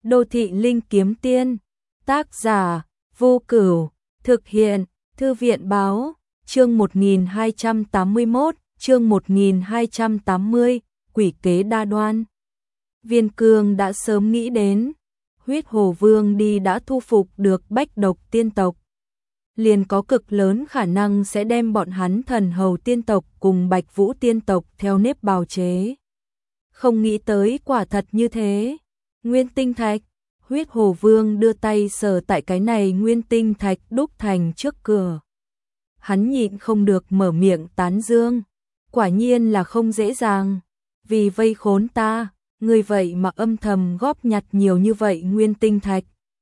Đô thị linh kiếm tiên, tác giả, Vô Cửu, thực hiện, Thư viện báo, chương 1281, chương 1280, quỷ kế đa đoan. Viên Cương đã sớm nghĩ đến, Huyết Hồ Vương đi đã thu phục được Bách Độc tiên tộc, liền có cực lớn khả năng sẽ đem bọn hắn Thần Hầu tiên tộc cùng Bạch Vũ tiên tộc theo nếp bào chế. Không nghĩ tới quả thật như thế. Nguyên tinh thạch, Huyết Hồ Vương đưa tay sờ tại cái này nguyên tinh thạch đúc thành trước cửa. Hắn nhịn không được mở miệng tán dương, quả nhiên là không dễ dàng, vì vây khốn ta, người vậy mà âm thầm góp nhặt nhiều như vậy nguyên tinh thạch.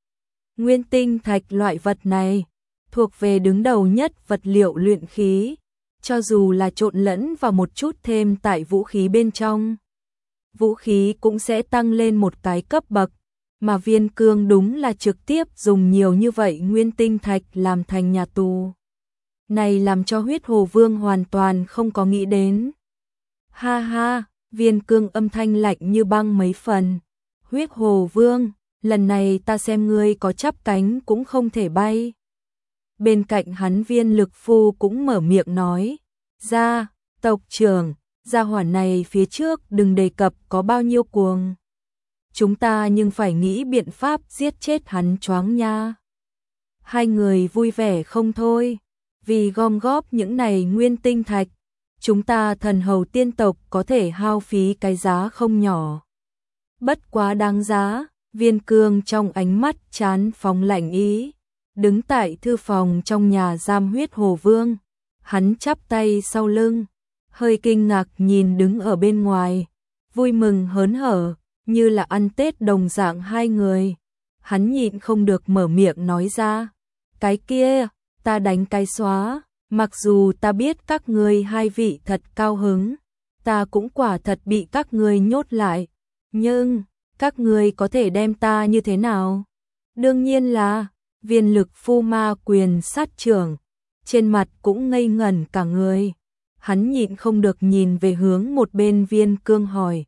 Nguyên tinh thạch loại vật này, thuộc về đứng đầu nhất vật liệu luyện khí, cho dù là trộn lẫn vào một chút thêm tại vũ khí bên trong. Vũ khí cũng sẽ tăng lên một cái cấp bậc, mà Viên Cương đúng là trực tiếp dùng nhiều như vậy nguyên tinh thạch làm thành nhà tù. Này làm cho Huyết Hồ Vương hoàn toàn không có nghĩ đến. Ha ha, Viên Cương âm thanh lạnh như băng mấy phần. Huyết Hồ Vương, lần này ta xem ngươi có chắp cánh cũng không thể bay. Bên cạnh hắn Viên Lực Phu cũng mở miệng nói, ra, tộc trưởng, gia hỏa này phía trước đừng đề cập có bao nhiêu cuồng. Chúng ta nhưng phải nghĩ biện pháp giết chết hắn choáng nha. Hai người vui vẻ không thôi, vì gom góp những này nguyên tinh thạch, chúng ta Thần Hầu tiên tộc có thể hao phí cái giá không nhỏ. Bất quá đáng giá, Viên Cương trong ánh mắt chán phóng lạnh ý, đứng tại thư phòng trong nhà giam Huyết Hồ Vương, hắn chắp tay sau lưng, hơi kinh ngạc nhìn đứng ở bên ngoài, vui mừng hớn hở, như là ăn Tết đồng dạng hai người. Hắn nhịn không được mở miệng nói ra, cái kia, ta đánh cái xóa, mặc dù ta biết các ngươi hai vị thật cao hứng, ta cũng quả thật bị các ngươi nhốt lại, nhưng, các ngươi có thể đem ta như thế nào? Đương nhiên là, Viên Lực Phu ma quyền sát trưởng, trên mặt cũng ngây ngẩn cả người. Hắn nhịn không được nhìn về hướng một bên Viên Cương hỏi.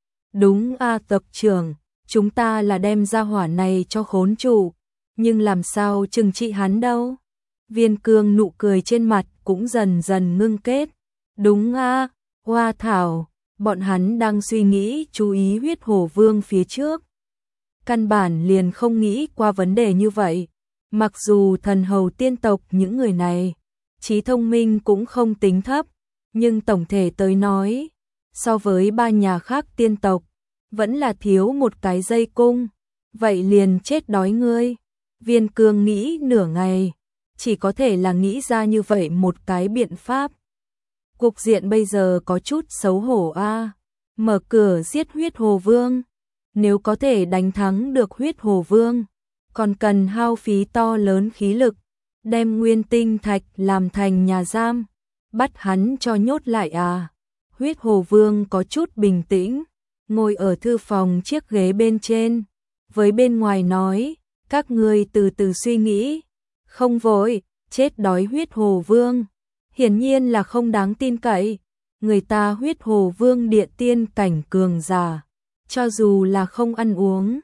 Đúng a tộc trưởng, chúng ta là đem gia hỏa này cho khốn trụ, nhưng làm sao trừng trị hắn đâu? Viên Cương nụ cười trên mặt cũng dần dần ngưng kết. Đúng a, Hoa Thảo, bọn hắn đang suy nghĩ chú ý Huyết Hồ Vương phía trước. Căn bản liền không nghĩ qua vấn đề như vậy, mặc dù Thần Hầu tiên tộc những người này, trí thông minh cũng không tính thấp, nhưng tổng thể tới nói, so với ba nhà khác tiên tộc, vẫn là thiếu một cái dây cung, vậy liền chết đói ngươi. Viên Cương nghĩ nửa ngày, chỉ có thể là nghĩ ra như vậy một cái biện pháp. Cục diện bây giờ có chút xấu hổ a, mở cửa giết Huyết Hồ Vương, nếu có thể đánh thắng được Huyết Hồ Vương, còn cần hao phí to lớn khí lực, đem nguyên tinh thạch làm thành nhà giam, bắt hắn cho nhốt lại à. Huyết Hồ Vương có chút bình tĩnh, ngồi ở thư phòng chiếc ghế bên trên, với bên ngoài nói, các ngươi từ từ suy nghĩ, không vội, chết đói Huyết Hồ Vương, hiển nhiên là không đáng tin cậy, người ta Huyết Hồ Vương địa tiên cảnh cường giả, cho dù là không ăn uống,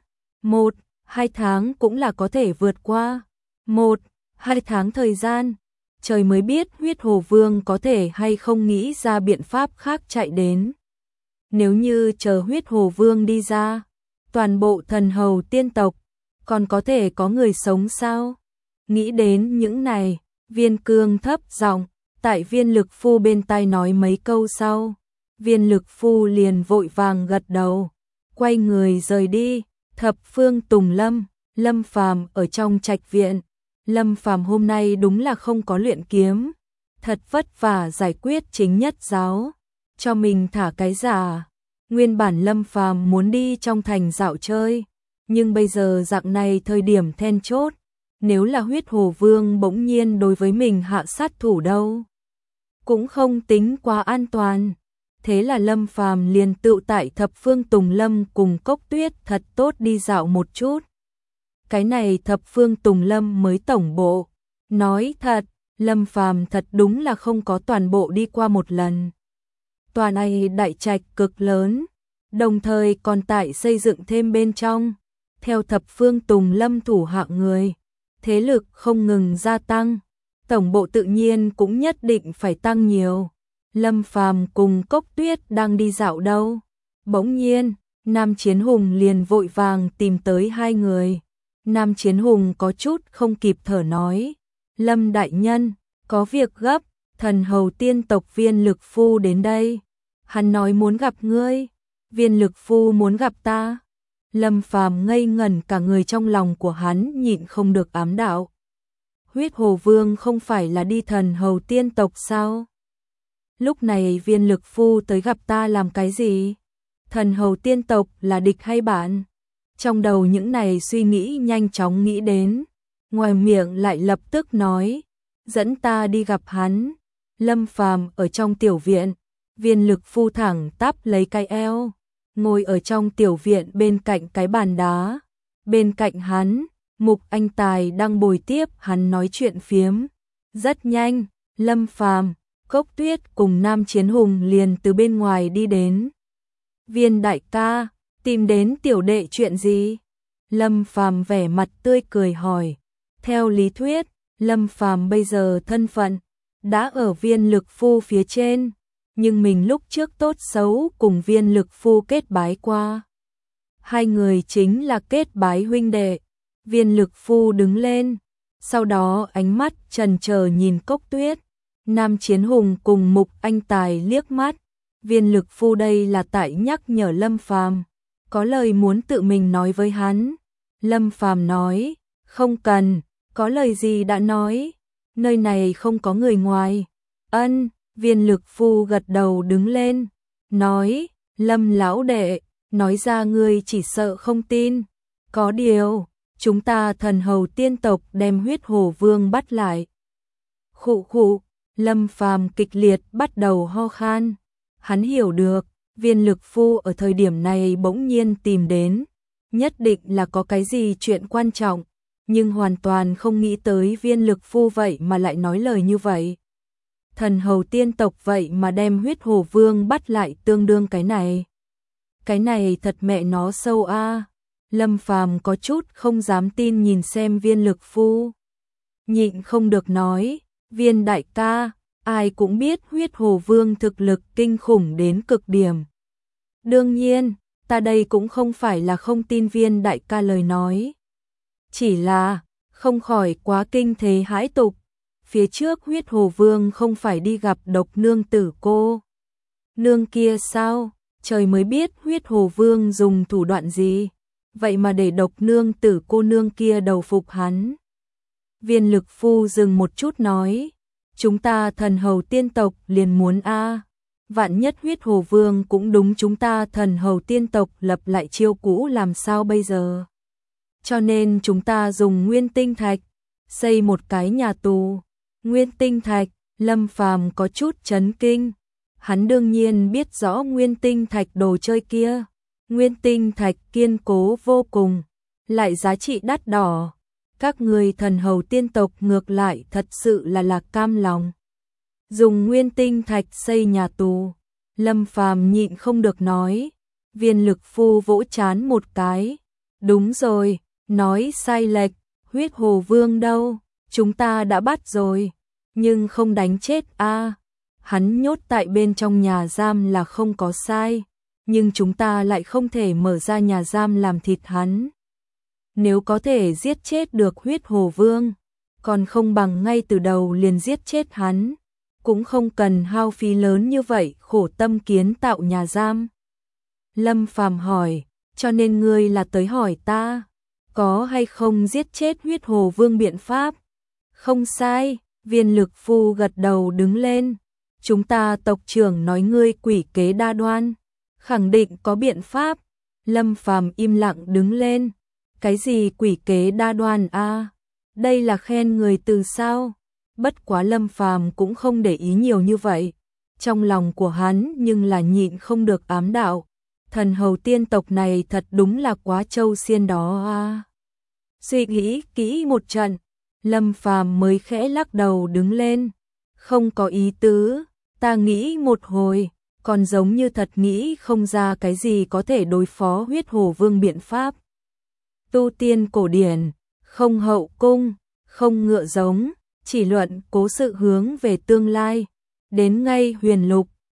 1-2 tháng cũng là có thể vượt qua, 1-2 tháng thời gian, trời mới biết Huyết Hồ Vương có thể hay không nghĩ ra biện pháp khác chạy đến. Nếu như chờ Huyết Hồ Vương đi ra, toàn bộ Thần Hầu tiên tộc, còn có thể có người sống sao? Nghĩ đến những này, Viên Cương thấp giọng tại Viên Lực Phu bên tai nói mấy câu sau. Viên Lực Phu liền vội vàng gật đầu, quay người rời đi. Thập phương Tùng Lâm, Lâm Phàm ở trong trạch viện. Lâm Phàm hôm nay đúng là không có luyện kiếm, thật vất vả giải quyết chính nhất giáo, cho mình thả cái giả. Nguyên bản Lâm Phàm muốn đi trong thành dạo chơi, nhưng bây giờ dạng này thời điểm then chốt, nếu là Huyết Hồ Vương bỗng nhiên đối với mình hạ sát thủ đâu, cũng không tính quá an toàn. Thế là Lâm Phàm liền tự tại Thập phương Tùng Lâm cùng Cốc Tuyết thật tốt đi dạo một chút. Cái này Thập phương Tùng Lâm mới tổng bộ, nói thật, Lâm Phàm thật đúng là không có toàn bộ đi qua một lần. Tòa này đại trạch cực lớn, đồng thời còn tại xây dựng thêm bên trong, theo thập phương Tùng Lâm thủ hạng người, thế lực không ngừng gia tăng, tổng bộ tự nhiên cũng nhất định phải tăng nhiều. Lâm Phàm cùng Cốc Tuyết đang đi dạo đâu, bỗng nhiên, Nam Chiến Hùng liền vội vàng tìm tới hai người. Nam Chiến Hùng có chút không kịp thở nói, Lâm đại nhân, có việc gấp, thần hầu tiên tộc Viên Lực Phu đến đây. Hắn nói muốn gặp ngươi. Viên Lực Phu muốn gặp ta. Lâm Phàm ngây ngẩn cả người, trong lòng của hắn nhịn không được ám đạo. Huyết Hồ Vương không phải là đi thần hầu tiên tộc sao? Lúc này Viên Lực Phu tới gặp ta làm cái gì? Thần hầu tiên tộc là địch hay bạn? Trong đầu những này suy nghĩ nhanh chóng nghĩ đến, ngoài miệng lại lập tức nói, dẫn ta đi gặp hắn. Lâm Phàm ở trong tiểu viện, Viên Lực Phu thẳng tắp lấy cái eo, ngồi ở trong tiểu viện bên cạnh cái bàn đá. Bên cạnh hắn, Mục Anh Tài đang bồi tiếp hắn nói chuyện phiếm. Rất nhanh, Lâm Phàm, Cốc Tuyết cùng Nam Chiến Hùng liền từ bên ngoài đi đến. Viên đại ca, tìm đến tiểu đệ chuyện gì? Lâm Phàm vẻ mặt tươi cười hỏi. Theo lý thuyết, Lâm Phàm bây giờ thân phận đã ở Viên Lực Phu phía trên, nhưng mình lúc trước tốt xấu cùng Viên Lực Phu kết bái qua. Hai người chính là kết bái huynh đệ. Viên Lực Phu đứng lên, sau đó ánh mắt chần chờ nhìn Cốc Tuyết. Nam Chiến Hùng cùng Mục Anh Tài liếc mắt. Viên Lực Phu đây là tại nhắc nhở Lâm Phàm, có lời muốn tự mình nói với hắn. Lâm Phàm nói, không cần, có lời gì đã nói, nơi này không có người ngoài. Ân, Viên Lực Phu gật đầu đứng lên, nói, Lâm lão đệ, nói ra ngươi chỉ sợ không tin. Có điều, chúng ta thần hầu tiên tộc đem Huyết Hồ Vương bắt lại. Khụ khụ, Lâm Phàm kịch liệt bắt đầu ho khan. Hắn hiểu được, Viên Lực Phu ở thời điểm này bỗng nhiên tìm đến, nhất định là có cái gì chuyện quan trọng, nhưng hoàn toàn không nghĩ tới Viên Lực Phu vậy mà lại nói lời như vậy. Thần hầu tiên tộc vậy mà đem Huyết Hồ Vương bắt lại, tương đương cái này. Cái này thật mẹ nó sâu a. Lâm Phàm có chút không dám tin nhìn xem Viên Lực Phu. Nhịn không được nói, Viên đại ca, ai cũng biết Huyết Hồ Vương thực lực kinh khủng đến cực điểm. Đương nhiên, ta đây cũng không phải là không tin Viên đại ca lời nói. Chỉ là, không khỏi quá kinh thế hãi tục. Phía trước Huyết Hồ Vương không phải đi gặp Độc nương tử cô nương kia sao? Trời mới biết Huyết Hồ Vương dùng thủ đoạn gì, vậy mà để Độc nương tử cô nương kia đầu phục hắn. Viên Lực Phu dừng một chút nói, chúng ta thần hầu tiên tộc liền muốn a, vạn nhất Huyết Hồ Vương cũng đúng chúng ta thần hầu tiên tộc lập lại chiêu cũ làm sao bây giờ? Cho nên chúng ta dùng Nguyên Tinh Thạch xây một cái nhà tù. Nguyên Tinh Thạch, Lâm Phàm có chút chấn kinh. Hắn đương nhiên biết rõ Nguyên Tinh Thạch đồ chơi kia. Nguyên Tinh Thạch kiên cố vô cùng, lại giá trị đắt đỏ. Các người thần hầu tiên tộc ngược lại thật sự là cam lòng. Dùng Nguyên Tinh Thạch xây nhà tù. Lâm Phàm nhịn không được nói. Viên Lực Phu vỗ trán một cái. Đúng rồi, nói sai lệch, Huyết Hồ Vương đâu? Chúng ta đã bắt rồi, nhưng không đánh chết a. Hắn nhốt tại bên trong nhà giam là không có sai, nhưng chúng ta lại không thể mở ra nhà giam làm thịt hắn. Nếu có thể giết chết được Huyết Hồ Vương, còn không bằng ngay từ đầu liền giết chết hắn, cũng không cần hao phí lớn như vậy khổ tâm kiến tạo nhà giam. Lâm Phàm hỏi, cho nên ngươi là tới hỏi ta, có hay không giết chết Huyết Hồ Vương biện pháp? Không sai, Viên Lực Phu gật đầu đứng lên. Chúng ta tộc trưởng nói ngươi quỷ kế đa đoan, khẳng định có biện pháp. Lâm Phàm im lặng đứng lên. Cái gì quỷ kế đa đoan a? Đây là khen người từ sao? Bất quá Lâm Phàm cũng không để ý nhiều như vậy. Trong lòng của hắn nhưng là nhịn không được ám đạo. Thần hầu tiên tộc này thật đúng là quá trâu xiên đó a. Suy nghĩ kỹ một trận, Lâm Phàm mới khẽ lắc đầu đứng lên. Không có ý tứ, ta nghĩ một hồi, còn giống như thật nghĩ không ra cái gì có thể đối phó Huyết Hồ Vương biện pháp. tu tiên cổ điển, không hậu cung, không ngựa giống, chỉ luận cố sự hướng về tương lai. Đến ngay huyền lục,